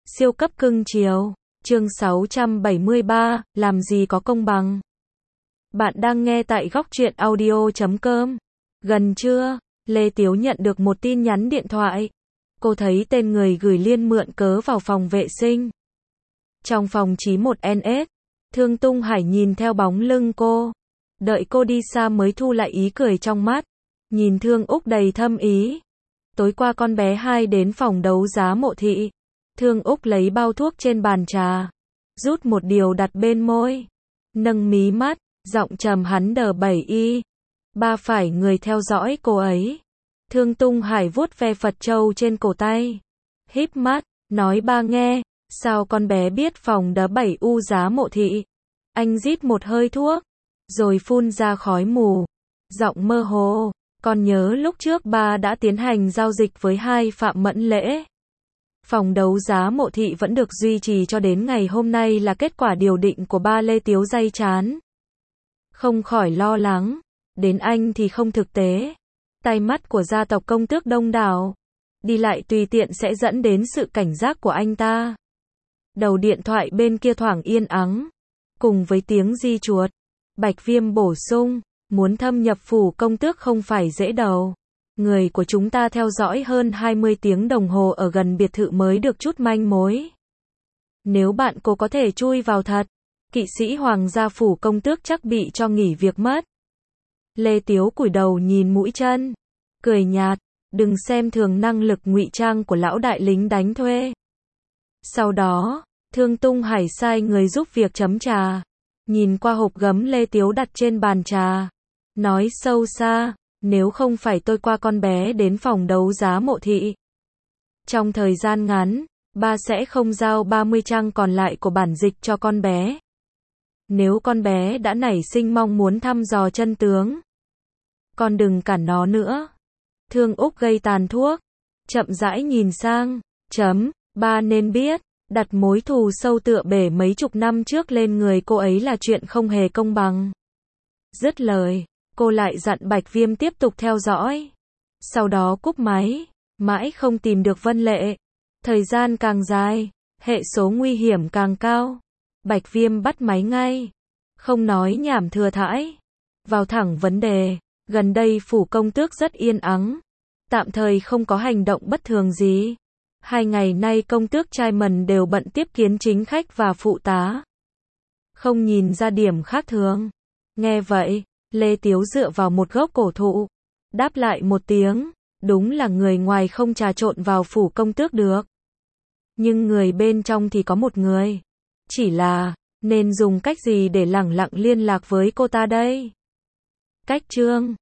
Siêu cấp cưng chiều. Chương 673, làm gì có công bằng. Bạn đang nghe tại góc truyện audio.com. Gần trưa, Lê Tiếu nhận được một tin nhắn điện thoại. Cô thấy tên người gửi liên mượn cớ vào phòng vệ sinh. Trong phòng 91NS, Thương Tung Hải nhìn theo bóng lưng cô. Đợi cô đi xa mới thu lại ý cười trong mắt. Nhìn Thương Úc đầy thâm ý. Tối qua con bé 2 đến phòng đấu giá Mộ Thị. Thương Úc lấy bao thuốc trên bàn trà, rút một điều đặt bên môi, nâng mí mắt, giọng trầm hắn đờ 7y. Ba phải người theo dõi cô ấy. Thương Tung Hải vuốt ve Phật châu trên cổ tay, híp mắt, nói ba nghe, sao con bé biết phòng đá 7U giá Mộ Thị. Anh rít một hơi thuốc, rồi phun ra khói mù, giọng mơ hồ, con nhớ lúc trước ba đã tiến hành giao dịch với hai Phạm Mẫn Lễ. Phòng đấu giá Mộ Thị vẫn được duy trì cho đến ngày hôm nay là kết quả điều định của ba. Lê Tiếu day chán, không khỏi lo lắng, đến anh thì không thực tế. Tai mắt của gia tộc công tước đông đảo, đi lại tùy tiện sẽ dẫn đến sự cảnh giác của anh ta. Đầu điện thoại bên kia thoảng yên ắng, cùng với tiếng di chuột. Bạch Viêm bổ sung, muốn thâm nhập phủ công tước không phải dễ đâu. Người của chúng ta theo dõi hơn 20 tiếng đồng hồ ở gần biệt thự mới được chút manh mối. Nếu bạn cô có thể chui vào thật, kỵ sĩ hoàng gia phủ công tước chắc bị cho nghỉ việc mất. Lê Tiếu cúi đầu nhìn mũi chân, cười nhạt, đừng xem thường năng lực ngụy trang của lão đại lính đánh thuê. Sau đó, Thương Tung Hải sai người giúp việc chấm trà, nhìn qua hộp gấm Lê Tiếu đặt trên bàn trà, nói sâu xa, nếu không phải tôi qua con bé đến phòng đấu giá Mộ Thị, trong thời gian ngắn, ba sẽ không giao 30 trang còn lại của bản dịch cho con bé. Nếu con bé đã nảy sinh mong muốn thăm dò chân tướng, con đừng cản nó nữa. Thương Úc gây tàn thuốc, chậm rãi nhìn sang, ba nên biết, đặt mối thù sâu tựa bể mấy chục năm trước lên người cô ấy là chuyện không hề công bằng. Dứt lời, cô lại dặn Bạch Viêm tiếp tục theo dõi. Sau đó cúp máy, mãi không tìm được Vân Lệ. Thời gian càng dài, hệ số nguy hiểm càng cao. Bạch Viêm bắt máy ngay, không nói nhảm thừa thãi, vào thẳng vấn đề. Gần đây phủ công tước rất yên ắng, tạm thời không có hành động bất thường gì. 2 ngày nay công tước trai mần đều bận tiếp kiến chính khách và phụ tá, không nhìn ra điểm khác thường. Nghe vậy, Lê Tiếu dựa vào một gốc cổ thụ, đáp lại một tiếng, đúng là người ngoài không trà trộn vào phủ công tước được. Nhưng người bên trong thì có một người. Chỉ là, nên dùng cách gì để lẳng lặng liên lạc với cô ta đây? Cách chương